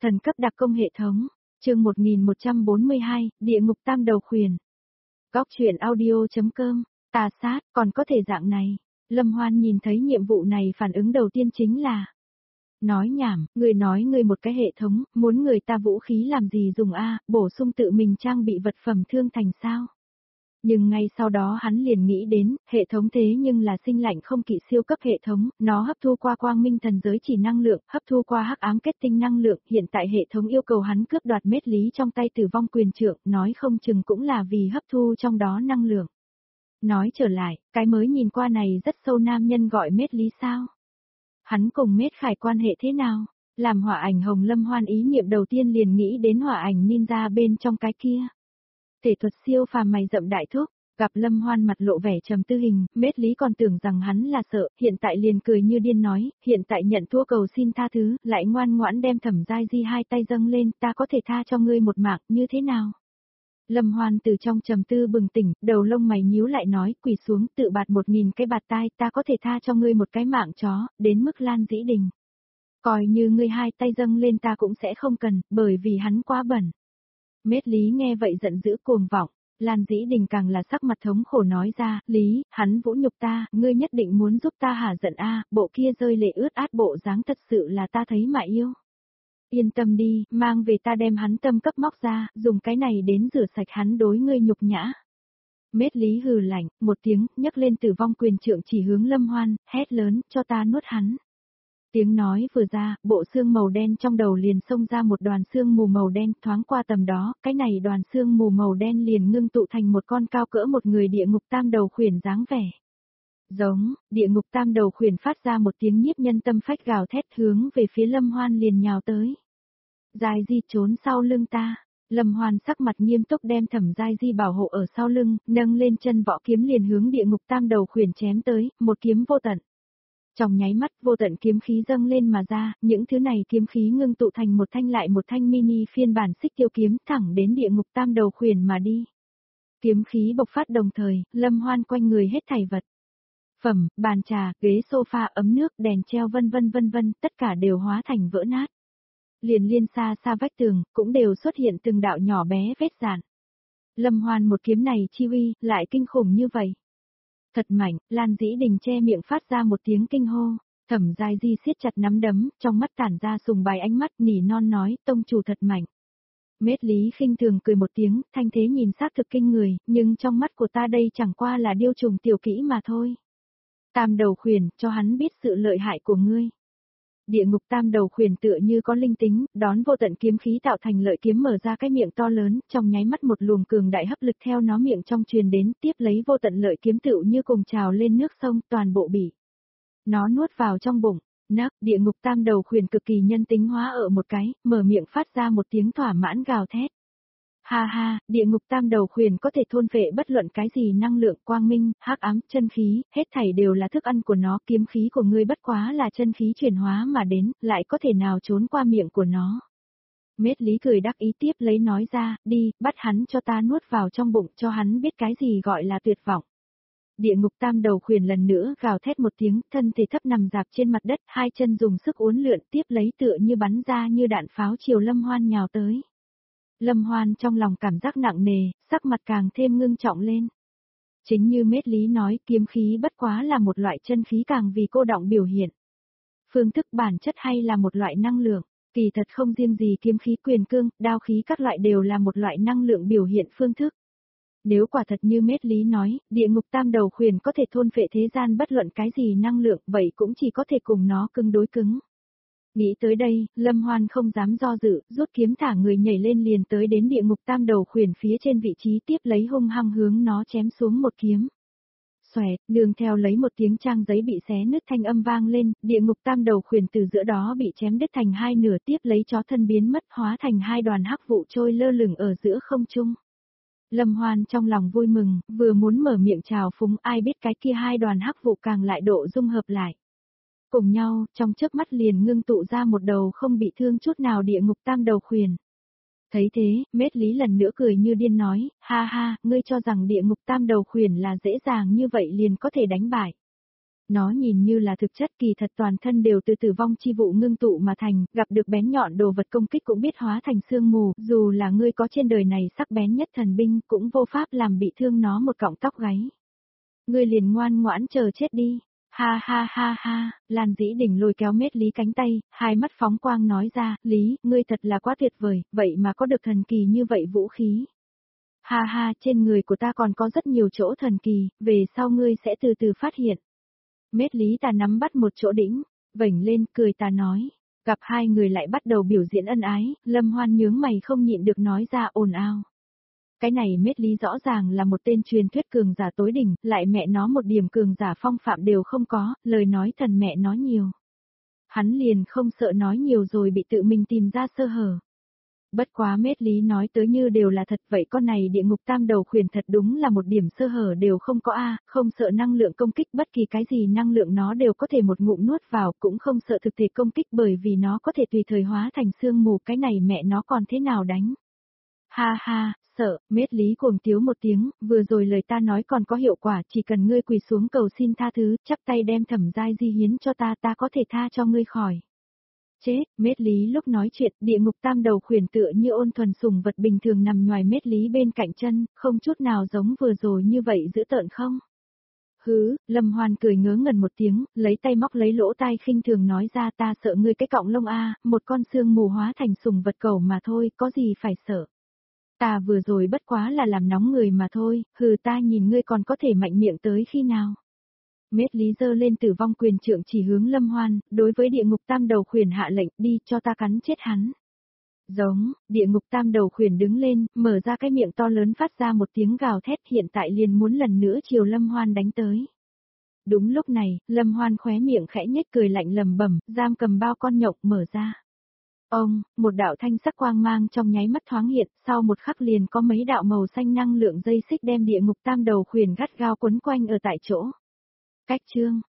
Thần cấp đặc công hệ thống, chương 1142, địa ngục tam đầu khuyển. Góc truyện audio.com, tà sát, còn có thể dạng này. Lâm Hoan nhìn thấy nhiệm vụ này phản ứng đầu tiên chính là nói nhảm, người nói người một cái hệ thống, muốn người ta vũ khí làm gì dùng a, bổ sung tự mình trang bị vật phẩm thương thành sao. Nhưng ngay sau đó hắn liền nghĩ đến, hệ thống thế nhưng là sinh lạnh không kỵ siêu cấp hệ thống, nó hấp thu qua quang minh thần giới chỉ năng lượng, hấp thu qua hắc ám kết tinh năng lượng, hiện tại hệ thống yêu cầu hắn cướp đoạt Mết Lý trong tay tử vong quyền trượng, nói không chừng cũng là vì hấp thu trong đó năng lượng. Nói trở lại, cái mới nhìn qua này rất sâu nam nhân gọi Mết Lý sao? Hắn cùng Mết Khải quan hệ thế nào? Làm hỏa ảnh Hồng Lâm Hoan ý niệm đầu tiên liền nghĩ đến hỏa ảnh ninja bên trong cái kia. Thể thuật siêu phàm mày rậm đại thúc, gặp Lâm Hoan mặt lộ vẻ trầm tư hình, Mết Lý còn tưởng rằng hắn là sợ, hiện tại liền cười như điên nói, hiện tại nhận thua cầu xin tha thứ, lại ngoan ngoãn đem Thẩm Giai Di hai tay dâng lên, ta có thể tha cho ngươi một mạng, như thế nào? Lâm Hoan từ trong trầm tư bừng tỉnh, đầu lông mày nhíu lại nói, quỳ xuống, tự bạt 1000 cái bạt tai, ta có thể tha cho ngươi một cái mạng chó, đến mức Lan Dĩ Đình. Coi như ngươi hai tay dâng lên ta cũng sẽ không cần, bởi vì hắn quá bẩn. Mết Lý nghe vậy giận dữ cuồng vọng, Lan Dĩ Đình càng là sắc mặt thống khổ nói ra, Lý, hắn vũ nhục ta, ngươi nhất định muốn giúp ta hả giận a, bộ kia rơi lệ ướt át bộ dáng thật sự là ta thấy mà yêu. Yên tâm đi, mang về ta đem hắn tâm cấp móc ra, dùng cái này đến rửa sạch hắn đối ngươi nhục nhã. Mết Lý hừ lạnh, một tiếng, nhấc lên tử vong quyền trượng chỉ hướng Lâm Hoan, hét lớn, cho ta nuốt hắn. Tiếng nói vừa ra, bộ xương màu đen trong đầu liền xông ra một đoàn xương mù màu đen, thoáng qua tầm đó, cái này đoàn xương mù màu đen liền ngưng tụ thành một con cao cỡ một người địa ngục tam đầu khuyển dáng vẻ. Giống, địa ngục tam đầu khuyển phát ra một tiếng nhiếp nhân tâm phách gào thét hướng về phía Lâm Hoan liền nhào tới. Giai Di trốn sau lưng ta. Lâm Hoan sắc mặt nghiêm túc đem Thẩm Giai Di bảo hộ ở sau lưng, nâng lên chân võ kiếm liền hướng địa ngục tam đầu khuyển chém tới, một kiếm vô tận. Trong nháy mắt vô tận kiếm khí dâng lên mà ra, những thứ này kiếm khí ngưng tụ thành một thanh lại một thanh mini phiên bản xích tiêu kiếm thẳng đến địa ngục tam đầu khuyển mà đi. Kiếm khí bộc phát đồng thời, Lâm Hoan quanh người hết thảy vật. Phẩm, bàn trà, ghế sofa, ấm nước, đèn treo vân vân, tất cả đều hóa thành vỡ nát. Liền liên xa vách tường, cũng đều xuất hiện từng đạo nhỏ bé vết dạn. Lâm Hoan một kiếm này chi uy, lại kinh khủng như vậy. Thật mạnh, Lan Dĩ Đình che miệng phát ra một tiếng kinh hô, Thẩm Giai Di siết chặt nắm đấm, trong mắt tản ra sùng bài ánh mắt nỉ non nói, tông chủ thật mạnh. Mết Lý khinh thường cười một tiếng, thanh thế nhìn xác thực kinh người, nhưng trong mắt của ta đây chẳng qua là điêu trùng tiểu kỹ mà thôi. Tam đầu khuyển, cho hắn biết sự lợi hại của ngươi. Địa ngục tam đầu khuyển tựa như có linh tính, đón vô tận kiếm khí tạo thành lợi kiếm mở ra cái miệng to lớn, trong nháy mắt một luồng cường đại hấp lực theo nó miệng trong truyền đến, tiếp lấy vô tận lợi kiếm tựu như cùng trào lên nước sông, toàn bộ bị nó nuốt vào trong bụng. Nắc, địa ngục tam đầu khuyển cực kỳ nhân tính hóa ở một cái, mở miệng phát ra một tiếng thỏa mãn gào thét. Ha ha, địa ngục tam đầu khuyển có thể thôn phệ bất luận cái gì năng lượng quang minh, hắc ám, chân khí, hết thảy đều là thức ăn của nó, kiếm khí của ngươi bất quá là chân khí chuyển hóa mà đến, lại có thể nào trốn qua miệng của nó. Mết Lý cười đắc ý tiếp lấy nói ra, đi, bắt hắn cho ta nuốt vào trong bụng cho hắn biết cái gì gọi là tuyệt vọng. Địa ngục tam đầu khuyển lần nữa gào thét một tiếng, thân thể thấp nằm dạp trên mặt đất, hai chân dùng sức uốn lượn tiếp lấy tựa như bắn ra như đạn pháo chiều Lâm Hoan nhào tới. Lâm Hoan trong lòng cảm giác nặng nề, sắc mặt càng thêm ngưng trọng lên. Chính như Mết Lý nói, kiếm khí bất quá là một loại chân khí càng vì cô đọng biểu hiện. Phương thức bản chất hay là một loại năng lượng, kỳ thật không riêng gì kiếm khí quyền cương, đao khí các loại đều là một loại năng lượng biểu hiện phương thức. Nếu quả thật như Mết Lý nói, địa ngục tam đầu khuyển có thể thôn phệ thế gian bất luận cái gì năng lượng, vậy cũng chỉ có thể cùng nó cứng đối cứng. Nghĩ tới đây, Lâm Hoan không dám do dự, rút kiếm thả người nhảy lên liền tới đến địa ngục tam đầu khuyển phía trên vị trí tiếp lấy hung hăng hướng nó chém xuống một kiếm. Xoẹt, nương theo lấy một tiếng trang giấy bị xé nứt thanh âm vang lên, địa ngục tam đầu khuyển từ giữa đó bị chém đứt thành hai nửa tiếp lấy chó thân biến mất hóa thành hai đoàn hắc vụ trôi lơ lửng ở giữa không trung. Lâm Hoan trong lòng vui mừng, vừa muốn mở miệng chào phúng ai biết cái kia hai đoàn hắc vụ càng lại độ dung hợp lại. Cùng nhau, trong chớp mắt liền ngưng tụ ra một đầu không bị thương chút nào địa ngục tam đầu khuyển. Thấy thế, Mết Lý lần nữa cười như điên nói, ha ha, ngươi cho rằng địa ngục tam đầu khuyển là dễ dàng như vậy liền có thể đánh bại. Nó nhìn như là thực chất kỳ thật toàn thân đều từ tử vong chi vụ ngưng tụ mà thành, gặp được bén nhọn đồ vật công kích cũng biết hóa thành sương mù, dù là ngươi có trên đời này sắc bén nhất thần binh cũng vô pháp làm bị thương nó một cọng tóc gáy. Ngươi liền ngoan ngoãn chờ chết đi. Ha ha ha ha, Lan Dĩ Đình lôi kéo Mết Lý cánh tay, hai mắt phóng quang nói ra, Lý, ngươi thật là quá tuyệt vời, vậy mà có được thần kỳ như vậy vũ khí. Ha ha, trên người của ta còn có rất nhiều chỗ thần kỳ, về sau ngươi sẽ từ từ phát hiện. Mết Lý ta nắm bắt một chỗ đỉnh, vểnh lên, cười ta nói. Gặp hai người lại bắt đầu biểu diễn ân ái, Lâm Hoan nhướng mày không nhịn được nói ra ồn ào. Cái này Mết Lý rõ ràng là một tên truyền thuyết cường giả tối đỉnh, lại mẹ nó một điểm cường giả phong phạm đều không có, lời nói thần mẹ nó nhiều. Hắn liền không sợ nói nhiều rồi bị tự mình tìm ra sơ hở. Bất quá Mết Lý nói tới như đều là thật vậy, con này địa ngục tam đầu khuyển thật đúng là một điểm sơ hở đều không có a, không sợ năng lượng công kích, bất kỳ cái gì năng lượng nó đều có thể một ngụm nuốt vào, cũng không sợ thực thể công kích bởi vì nó có thể tùy thời hóa thành sương mù, cái này mẹ nó còn thế nào đánh. Ha ha, sợ, Mết Lý cuồng tiếu một tiếng, vừa rồi lời ta nói còn có hiệu quả, chỉ cần ngươi quỳ xuống cầu xin tha thứ, chắp tay đem Thẩm Giai Di hiến cho ta, ta có thể tha cho ngươi khỏi. Chết, Mết Lý lúc nói chuyện, địa ngục tam đầu khuyển tựa như ôn thuần sùng vật bình thường nằm ngoài Mết Lý bên cạnh chân, không chút nào giống vừa rồi như vậy dữ tợn không? Hứ, Lâm Hoan cười ngớ ngẩn một tiếng, lấy tay móc lấy lỗ tai khinh thường nói ra, ta sợ ngươi cái cọng lông a, một con xương mù hóa thành sùng vật cầu mà thôi, có gì phải sợ. Ta vừa rồi bất quá là làm nóng người mà thôi, hừ, ta nhìn ngươi còn có thể mạnh miệng tới khi nào. Mết Lý giơ lên Tử Vong Quyền trượng chỉ hướng Lâm Hoan, đối với địa ngục tam đầu khuyển hạ lệnh, đi cho ta cắn chết hắn. Giống, địa ngục tam đầu khuyển đứng lên, mở ra cái miệng to lớn phát ra một tiếng gào thét, hiện tại liền muốn lần nữa chiều Lâm Hoan đánh tới. Đúng lúc này, Lâm Hoan khóe miệng khẽ nhếch cười lạnh lầm bẩm, giam cầm bao con nhộng mở ra. Ông, một đạo thanh sắc quang mang trong nháy mắt thoáng hiện, sau một khắc liền có mấy đạo màu xanh năng lượng dây xích đem địa ngục tam đầu khuyển gắt gao quấn quanh ở tại chỗ. Cách chương